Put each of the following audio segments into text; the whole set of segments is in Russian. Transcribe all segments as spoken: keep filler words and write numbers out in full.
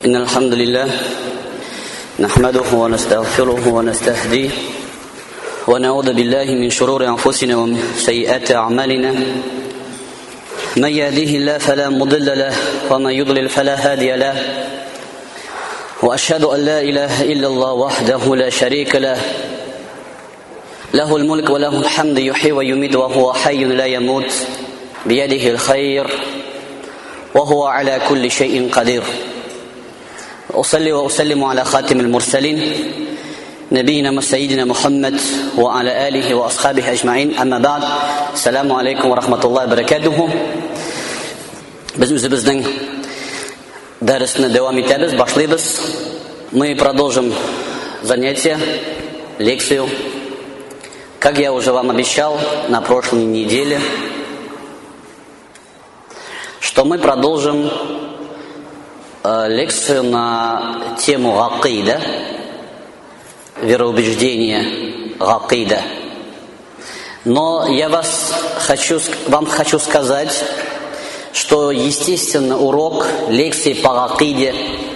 إن الحمد لله نحمده ونستغفره ونستهديه ونعوذ بالله من شرور أنفسنا ومن سيئات أعمالنا من يهده الله فلا مضل له ومن يضلل فلا هادي له وأشهد أن لا إله إلا الله وحده لا شريك له له الملك وله الحمد يحيي ويميت وهو حي لا يموت بيده الخير وهو على كل شيء قدير أصلي وأسلم على خاتم المرسلين نبينا سيدنا محمد وعلى آله وأصحابه أجمعين أما بعد السلام عليكم ورحمة الله وبركاته. Biz o'zimizning darsni davom etamiz, boshlaymiz. Мы продолжим занятия, лекцию. Как я уже вам обещал на прошлой неделе, что мы продолжим э, лекцию на тему акида, вероубеждение акида. Но я вас хочу, вам хочу сказать, что, естественно, урок лекции по акиде,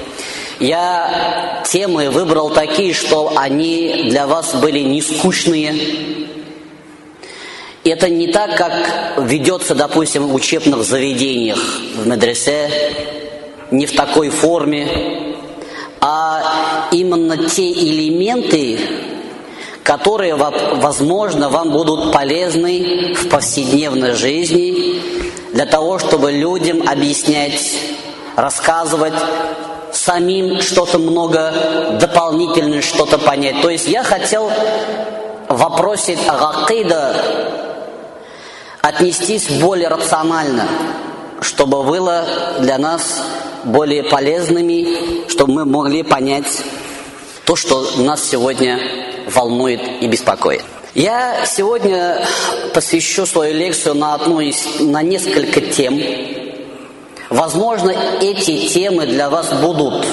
я темы выбрал такие, что они для вас были не скучные. Это не так, как ведется, допустим, в учебных заведениях, в медресе, не в такой форме, а именно те элементы, которые, возможно, вам будут полезны в повседневной жизни, для того, чтобы людям объяснять, рассказывать, самим что-то много дополнительное, что-то понять. То есть я хотел в вопросе акида отнестись более рационально, чтобы было для нас более полезными, чтобы мы могли понять то, что нас сегодня волнует и беспокоит. Я сегодня посвящу свою лекцию на одну из, на несколько тем. Возможно, эти темы для вас будут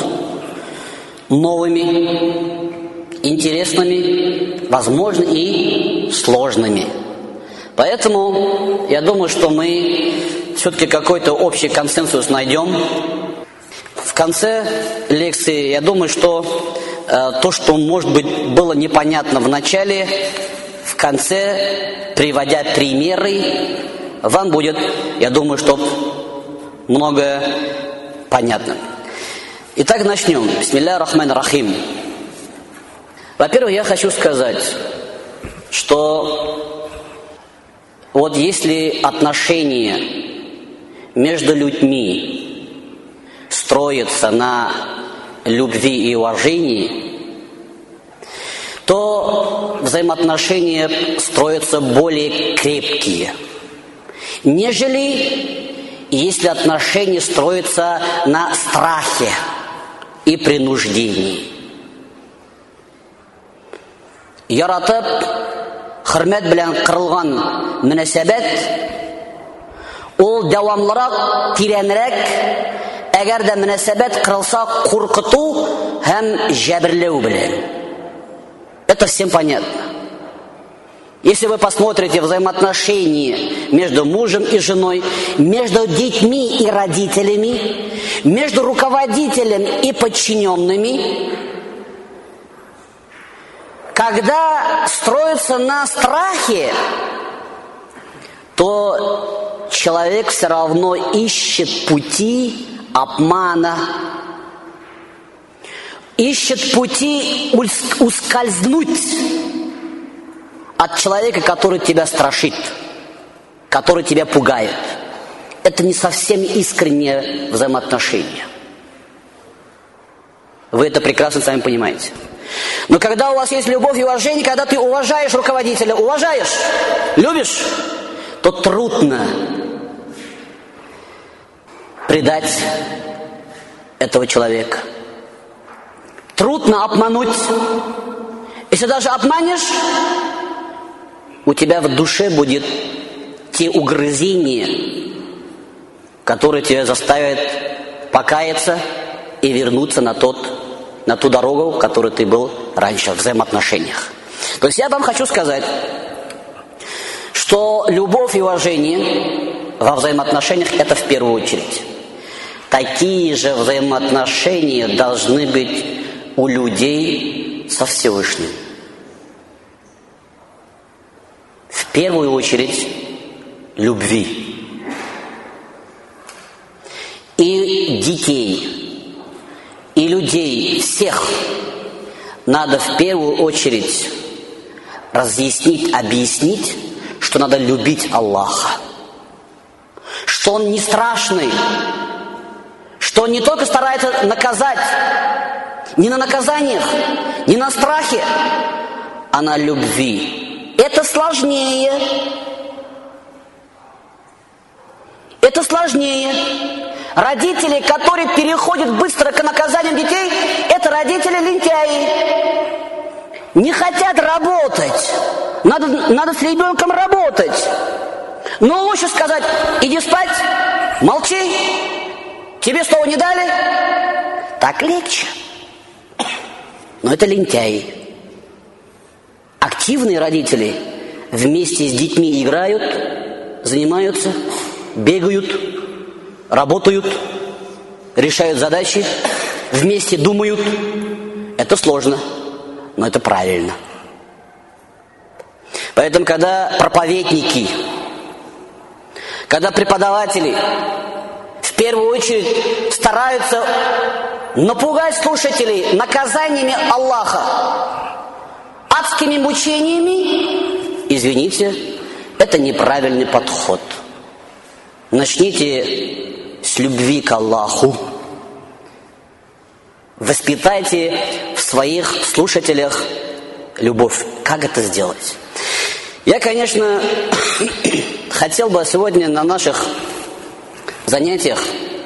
новыми, интересными, возможно, и сложными. Поэтому я думаю, что мы все-таки какой-то общий консенсус найдем. В конце лекции, я думаю, что э, то, что, может быть, было непонятно в начале, в конце, приводя примеры, вам будет, я думаю, что многое понятно. Итак, начнем. Бисмилля рахман рахим. Во-первых, я хочу сказать, что вот если отношения между людьми строятся на любви и уважении, то взаимоотношения строятся более крепкие, нежели если отношения строятся на страхе и принуждении. Яратып, хөрмәт белән кырылган мөнәсәбәт ул дәвамлырак, тирәнрәк, әгәр дә мөнәсәбәт кырылса, куркыту һәм җәберләү белән. Это всем понятно. Если вы посмотрите взаимоотношения между мужем и женой, между детьми и родителями, между руководителем и подчиненными, когда строится на страхе, то человек все равно ищет пути обмана, ищет пути ускользнуть от человека, который тебя страшит, который тебя пугает. Это не совсем искреннее взаимоотношение. Вы это прекрасно сами понимаете. Но когда у вас есть любовь и уважение, когда ты уважаешь руководителя, уважаешь, любишь, то трудно предать этого человека. Трудно обмануть. Если даже обманешь, у тебя в душе будет те угрызения, которые тебя заставят покаяться и вернуться на тот, на ту дорогу, в которой ты был раньше, в взаимоотношениях. То есть я вам хочу сказать, что любовь и уважение во взаимоотношениях — это в первую очередь. такие же взаимоотношения должны быть у людей со Всевышним. В первую очередь, любви. И детей, и людей, всех надо в первую очередь разъяснить, объяснить, что надо любить Аллаха. Что Он не страшный, что Он не только старается наказать, не на наказаниях, не на страхе, а на любви. Это сложнее. Это сложнее. Родители, которые переходят быстро к наказаниям детей, это родители лентяи. Не хотят работать. Надо, надо с ребенком работать. Но лучше сказать: иди спать, молчи, тебе слова не дали. Так легче. Но это лентяи. Активные родители вместе с детьми играют, занимаются, бегают, работают, решают задачи, вместе думают. Это сложно, но это правильно. Поэтому, когда проповедники, когда преподаватели в первую очередь стараются напугать слушателей наказаниями Аллаха, адскими мучениями, извините, это неправильный подход. Начните с любви к Аллаху. Воспитайте в своих слушателях любовь. Как это сделать? Я, конечно, хотел бы сегодня на наших занятиях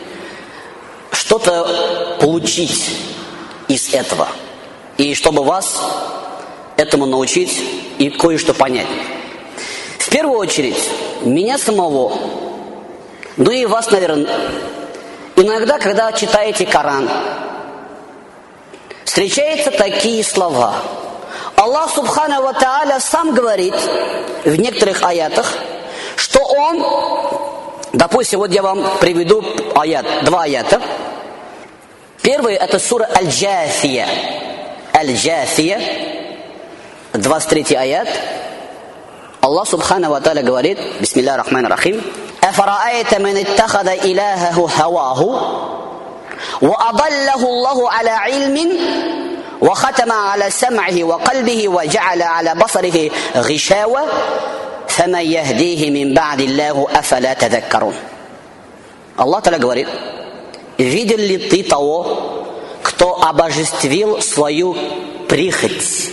что-то получить из этого. И чтобы вас этому научить и кое-что понять. В первую очередь, меня самого, ну и вас, наверное, иногда, когда читаете Коран, встречаются такие слова. Аллах Субхану ва Тааля сам говорит в некоторых аятах, что Он, допустим, вот я вам приведу аят, два аята. Первый — это сура Аль-Джафия. Аль-Джафия, двадцать третий аят. Аллах Субхану ва Тааля говорит: Бисмиллахи рахмани рахим. Афараайта ман иттахада илахаху хаваху ва адаллаху Аллаху аля илмин وختم على سمعه وقلبه وجعل على بصره غشاوة فمن يهديه من بعد الله أفلا تذكرون. Аллах Та'аля говорит: видел ли ты того, кто обожествил свою прихоть?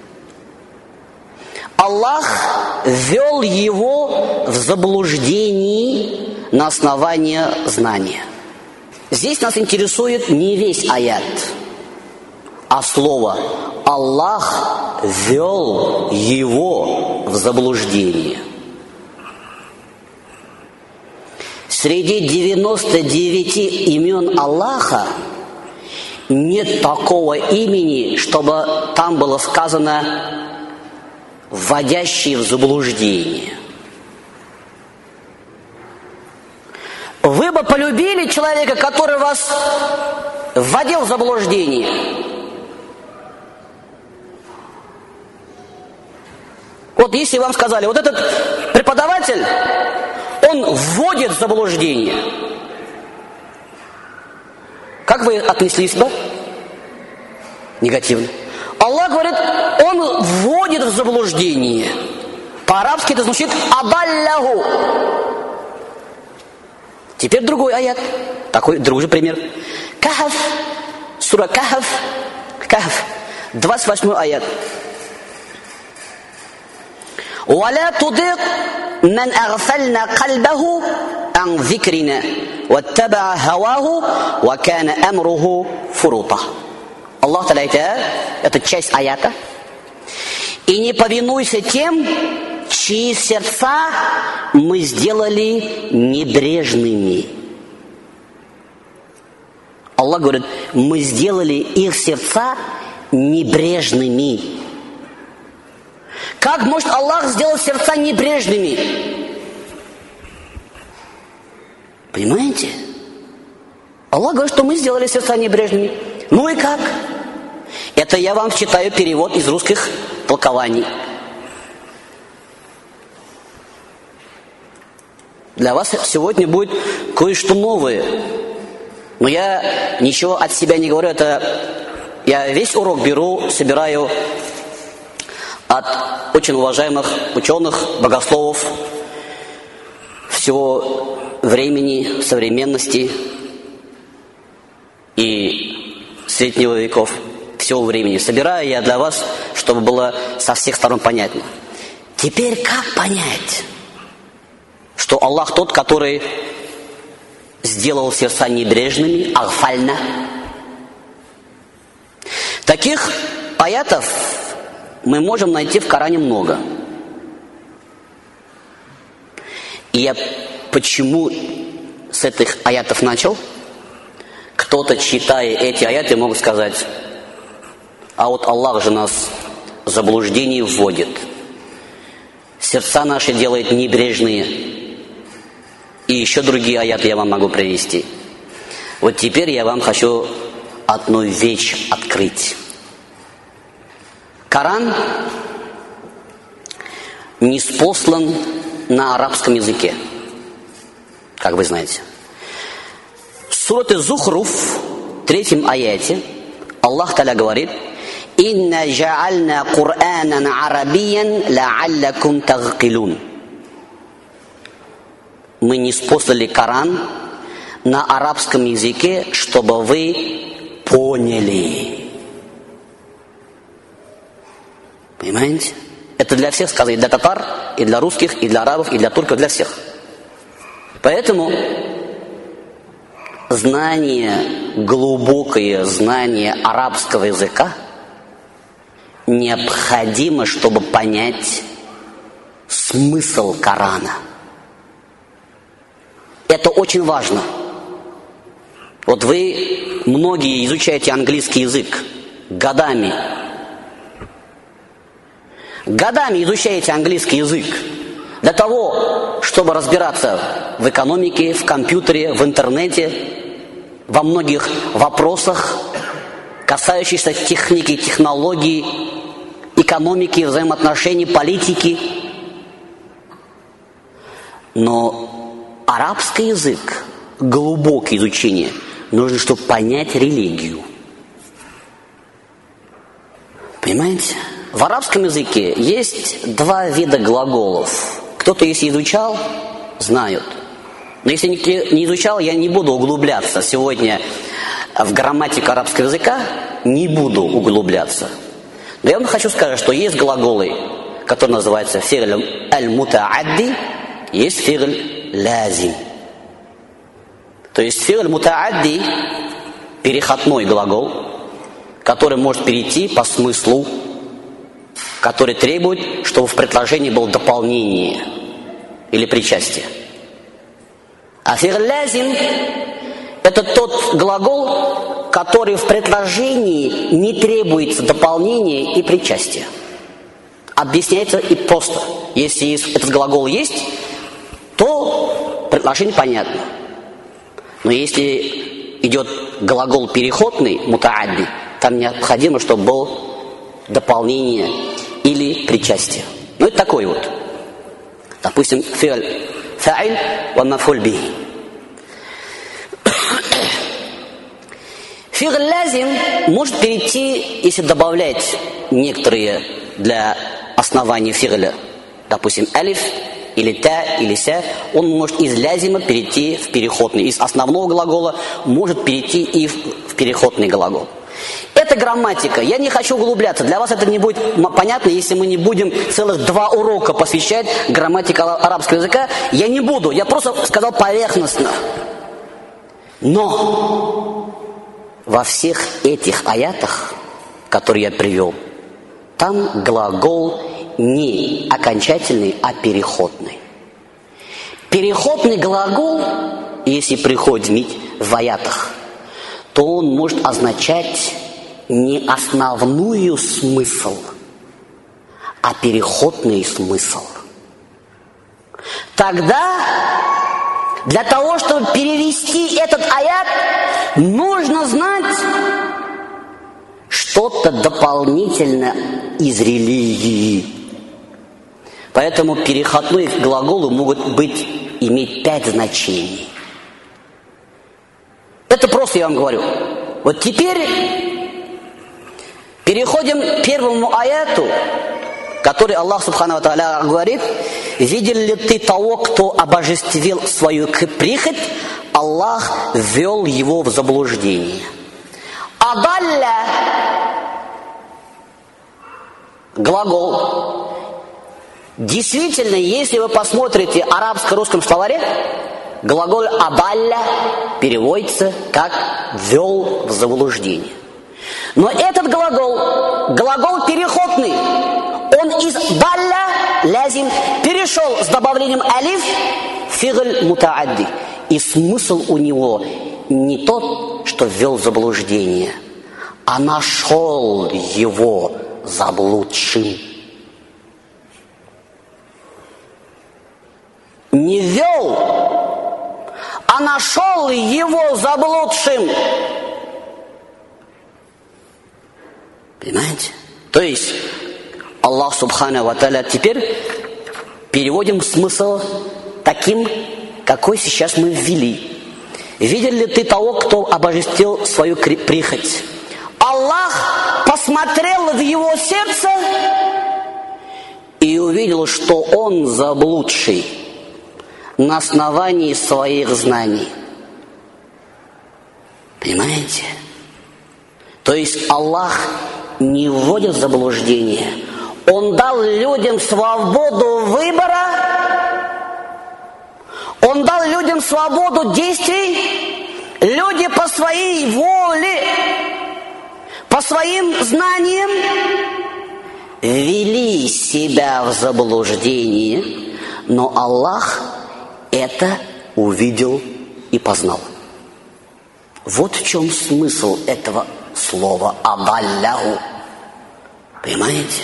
Аллах ввел его в заблуждении на основании знания. Здесь нас интересует не весь аят, а слово «Аллах ввел его в заблуждение». Среди девяноста девяти имен Аллаха нет такого имени, чтобы там было сказано «вводящий в заблуждение». Вы бы полюбили человека, который вас вводил в заблуждение? Вот если вам сказали: вот этот преподаватель, он вводит в заблуждение, как вы отнеслись бы? Негативно. Аллах говорит: он вводит в заблуждение. По-арабски это звучит «адалляху». Теперь другой аят, такой другой же пример. Кахф, сура Кахф, Кахф, двадцать восьмой аят. ولا تضيق من أغفلنا قلبه عن ذكرنا واتبع هواه وكان أمره فرطا. Аллах Та'аля, это часть аята. И не повинуйся тем, чьи сердца мы сделали небрежными. Аллах говорит: мы сделали их сердца небрежными. Как может Аллах сделать сердца небрежными? Понимаете? Аллах говорит, что мы сделали сердца небрежными. Ну и как? Это я вам читаю перевод из русских толкований. Для вас сегодня будет кое-что новое. Но я ничего от себя не говорю. Это я весь урок беру, собираю от очень уважаемых ученых, богословов всего времени, современности и среднего веков, всего времени. Собираю я для вас, чтобы было со всех сторон понятно. Теперь как понять, что Аллах тот, который сделал сердца небрежными, агфальна? Таких аятов мы можем найти в Коране много. И я почему с этих аятов начал? Кто-то, читая эти аяты, могут сказать: а вот Аллах же нас в заблуждение вводит, сердца наши делает небрежные. И еще другие аяты я вам могу привести. Вот теперь я вам хочу одну вещь открыть. Коран ниспослан на арабском языке, как вы знаете. В суре Зухруф, в третьем аяте, Аллах Та'аля говорит: «Инна джа'альна Кур'анан арабиян ла'аллакум тагкилун». Мы ниспослали Коран на арабском языке, чтобы вы поняли. Понимаете? Это для всех сказано, и для татар, и для русских, и для арабов, и для турков, для всех. Поэтому знание, глубокое знание арабского языка необходимо, чтобы понять смысл Корана. Это очень важно. Вот вы, многие, изучаете английский язык годами. Годами изучаете английский язык для того, чтобы разбираться в экономике, в компьютере, в интернете, во многих вопросах, касающихся техники, технологий, экономики, взаимоотношений, политики. Но арабский язык, глубокое изучение, нужно, чтобы понять религию. Понимаете? В арабском языке есть два вида глаголов. Кто-то, если изучал, знают. Но если не изучал, я не буду углубляться сегодня в грамматику арабского языка, не буду углубляться. Но я вам хочу сказать, что есть глаголы, которые называются фи'ль аль-мута'адди, есть фи'ль лазим. То есть фи'ль мута'адди – переходной глагол, который может перейти по смыслу, который требует, чтобы в предложении было дополнение или причастие. А фи'ль лазим – это тот глагол, который в предложении не требуется дополнения и причастия. Объясняется и просто. Если этот глагол есть, то предложение понятно. Но если идет глагол переходный, мутаадди, там необходимо, чтобы было дополнение или причастие. Ну, это такой вот. Допустим, фи'ль фа'иль ва маф'уль бихи. Фи'ль лазим может перейти, если добавлять некоторые для основания фи'ля, допустим, алиф, или та, или ся, он может из лязима перейти в переходный. Из основного глагола может перейти и в переходный глагол. Это грамматика. Я не хочу углубляться. Для вас это не будет понятно, если мы не будем целых два урока посвящать грамматике арабского языка. Я не буду. Я просто сказал поверхностно. Но во всех этих аятах, которые я привел, там глагол не окончательный, а переходный. Переходный глагол, если приходит в аятах, то он может означать не основную смысл, а переходный смысл. Тогда для того, чтобы перевести этот аят, нужно знать что-то дополнительно из религии. Поэтому переходные глаголы могут быть, иметь пять значений. Это просто я вам говорю. Вот теперь переходим к первому аяту, который Аллах Субхану ва Тааля говорит: «Видел ли ты того, кто обожествил свою прихоть, Аллах ввел его в заблуждение». Адалля – глагол. Действительно, если вы посмотрите в арабско-русском словаре, глагол «адалля» переводится как «ввел в заблуждение». Но этот глагол, глагол переходный, он из «далля» лязим перешел с добавлением «алиф» в фигль мутаадди. И смысл у него не тот, что ввел в заблуждение, а нашел его заблудшим. Не ввел, а нашел его заблудшим. Понимаете? То есть Аллах Субхану ва Тааля теперь переводим смысл таким, какой сейчас мы ввели. Видел ли ты того, кто обожествил свою прихоть? Аллах посмотрел в его сердце и увидел, что он заблудший на основании своих знаний. Понимаете? То есть Аллах не вводит в заблуждение. Он дал людям свободу выбора. Он дал людям свободу действий. Люди по своей воле, по своим знаниям ввели себя в заблуждение, но Аллах это увидел и познал. Вот в чем смысл этого слова «адалляху». Понимаете?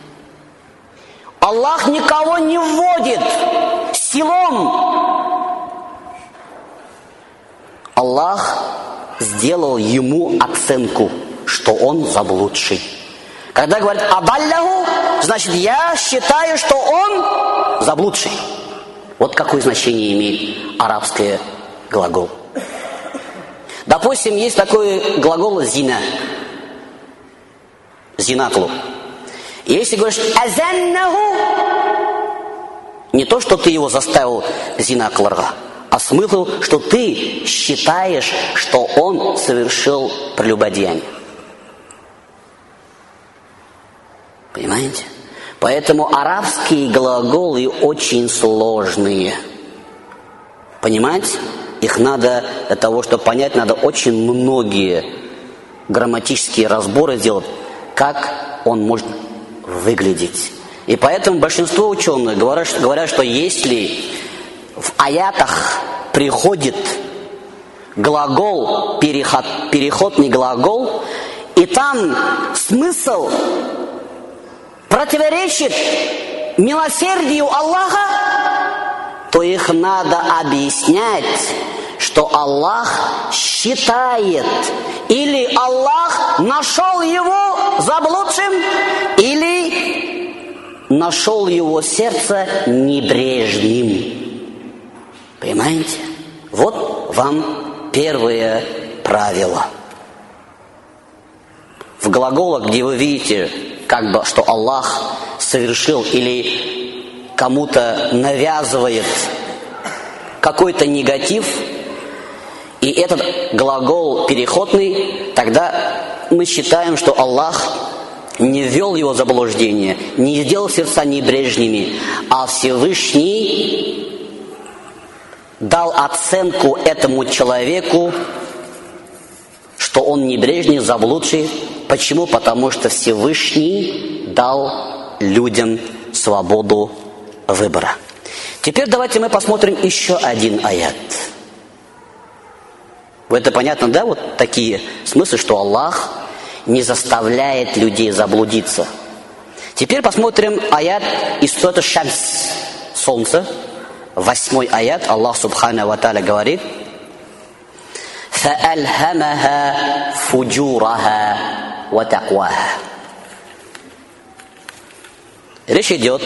Аллах никого не вводит силом. Аллах сделал ему оценку, что он заблудший. Когда говорит «адалляху», значит, я считаю, что он заблудший. Вот какое значение имеет арабский глагол. Допустим, есть такой глагол «зина». «Зинатлу». Если говоришь «азаннаху», не то, что ты его заставил зинакларга, а смысл, что ты считаешь, что он совершил прелюбодеяние. Понимаете? Поэтому арабские глаголы очень сложные. Понимаете? Их надо, для того, чтобы понять, надо очень многие грамматические разборы сделать, как он может выглядеть. И поэтому большинство ученых говорят, говорят, что если в аятах приходит глагол, переход, переходный глагол, и там смысл противоречит милосердию Аллаха, то их надо объяснять, что Аллах считает, или Аллах нашел его заблудшим, или нашел его сердце небрежным. Понимаете? Вот вам первое правило. В глаголах, где вы видите, как бы, что Аллах совершил или кому-то навязывает какой-то негатив, и этот глагол переходный, тогда мы считаем, что Аллах не ввел его в заблуждение, не сделал сердца небрежными, а Всевышний дал оценку этому человеку, что он небрежный, заблудший. Почему? Потому что Всевышний дал людям свободу выбора. Теперь давайте мы посмотрим еще один аят. Это понятно, да? Вот такие смыслы, что Аллах не заставляет людей заблудиться. Теперь посмотрим аят из сурата Шамс, солнце, восьмой аят, Аллах Субхану ва Тааля говорит: فَأَلْهَمَهَا فُجُورَهَا وَتَقْوَاهَا. Речь идет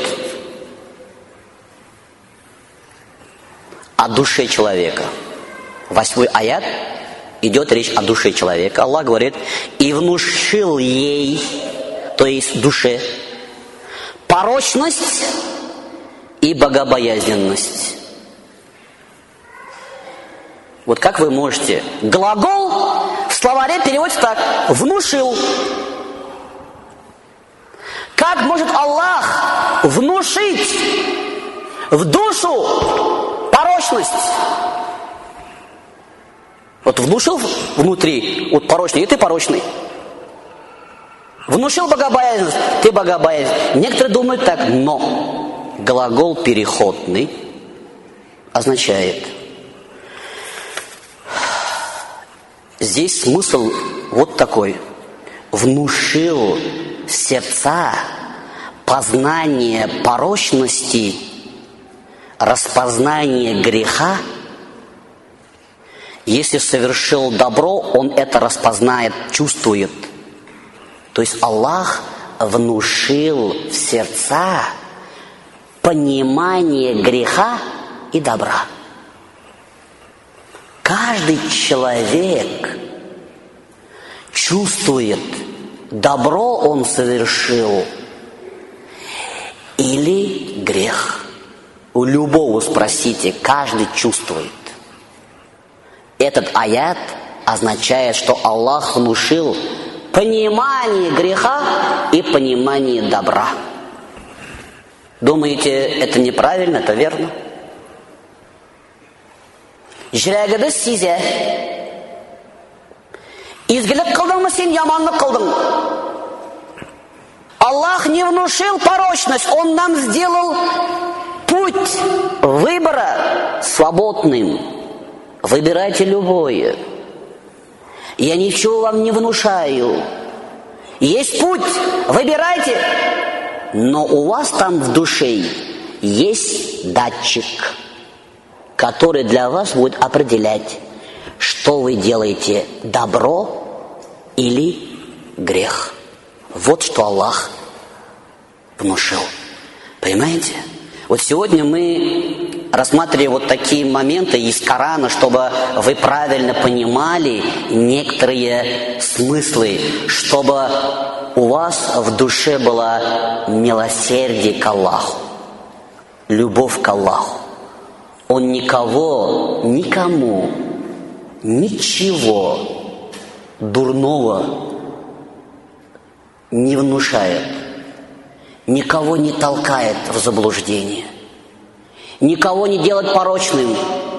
о душе человека. Восьмой аят идет речь о душе человека. Аллах говорит: и внушил ей, то есть душе, порочность и богобоязненность. Вот как вы можете? Глагол в словаре переводится так: внушил. Как может Аллах внушить в душу порочность? Вот внушил внутри, вот порочный, и ты порочный. Внушил богобоязненность, ты богобоязненный. Некоторые думают так, но глагол переходный означает: здесь смысл вот такой: внушил сердца познание порочности, распознание греха. Если совершил добро, он это распознает, чувствует. То есть Аллах внушил в сердца понимание греха и добра. Каждый человек чувствует, добро он совершил или грех. У любого спросите, каждый чувствует. Этот аят означает, что Аллах внушил понимание греха и понимание добра. Думаете, это неправильно, это верно? Жүрегіңді сезе, изгілік қылдың ма сен, яманлық қылдың? Аллах не внушил порочность, Он нам сделал путь выбора свободным. Выбирайте любое. Я ничего вам не внушаю. Есть путь, выбирайте. Но у вас там в душе есть датчик, который для вас будет определять, что вы делаете, добро или грех. Вот что Аллах внушил. Понимаете? Вот сегодня мы рассматриваем вот такие моменты из Корана, чтобы вы правильно понимали некоторые смыслы, чтобы у вас в душе было милосердие к Аллаху, любовь к Аллаху. Он никого, никому, ничего дурного не внушает, никого не толкает в заблуждение, никого не делает порочным.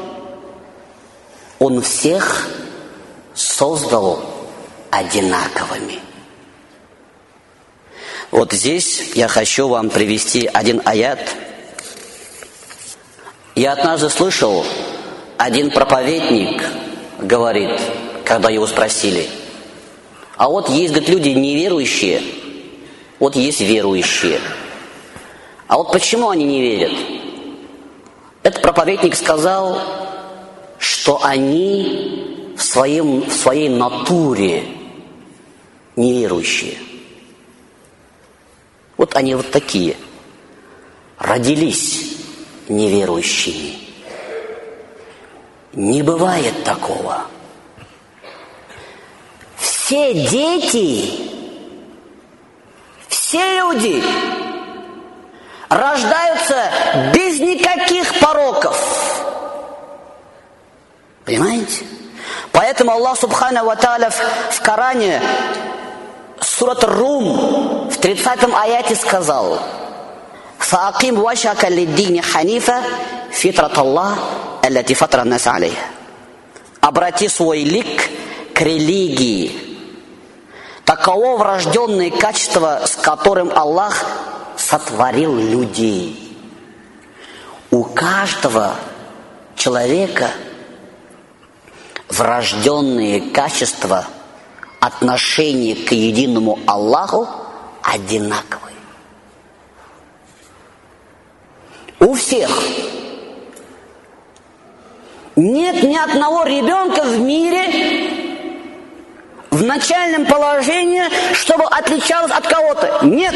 Он всех создал одинаковыми. Вот здесь я хочу вам привести один аят. Я однажды слышал, один проповедник говорит, когда его спросили: а вот есть, говорит, люди неверующие, вот есть верующие. А вот почему они не верят? Этот проповедник сказал, что они в, своем, в своей натуре неверующие. Вот они вот такие, родились неверующими. Не бывает такого. Все дети, все люди рождаются без никаких пороков. Понимаете? Поэтому Аллах Субхану ва Тааля в Коране, сурат Рум, в тридцатом аяте сказал: فَأَقِمْ وَجْهَكَ لِلدِّينِ حَنِيفًا فِطْرَةَ اللَّهِ الَّتِي فَطَرَ النَّاسَ عَلَيْهَا. Обрати свой лик к религии. Таково врожденное качество, с которым Аллах сотворил людей. У каждого человека врожденные качества отношения к единому Аллаху одинаковые. У всех. Нет ни одного ребенка в мире в начальном положении, чтобы отличалось от кого-то. Нет.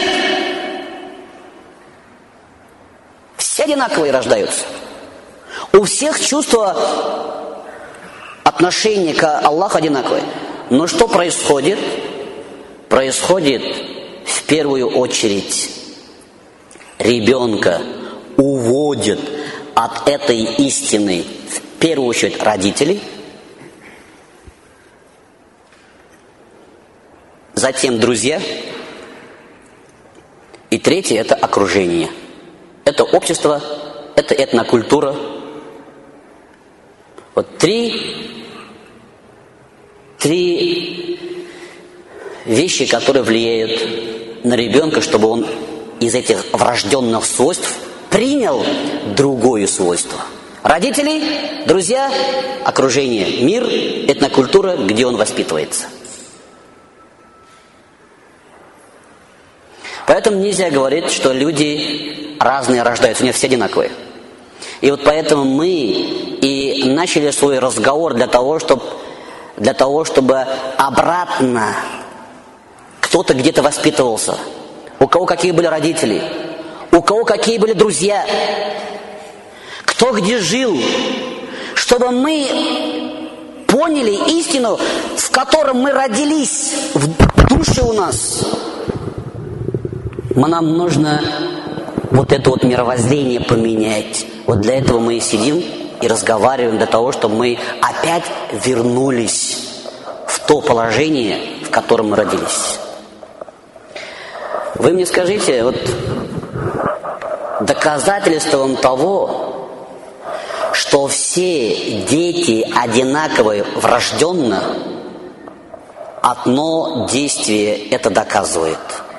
Все одинаковые рождаются. У всех чувства отношения к Аллаху одинаковые. Но что происходит? Происходит в первую очередь ребенка уводят от этой истины в первую очередь родителей, затем друзья, и третье – это окружение. Это общество, это этнокультура. Вот три, три вещи, которые влияют на ребенка, чтобы он из этих врожденных свойств принял другое свойство. Родители, друзья, окружение, мир, этнокультура, где он воспитывается. Поэтому нельзя говорить, что люди разные рождаются, у них все одинаковые. И вот поэтому мы и начали свой разговор для того, чтобы, для того, чтобы обратно кто-то где-то воспитывался. У кого какие были родители, у кого какие были друзья, кто где жил, чтобы мы поняли истину, в котором мы родились, в душе у нас. Нам нужно вот это вот мировоззрение поменять. Вот для этого мы и сидим и разговариваем, для того, чтобы мы опять вернулись в то положение, в котором мы родились. Вы мне скажите, вот доказательством того, что все дети одинаковые врожденно, одно действие это доказывает –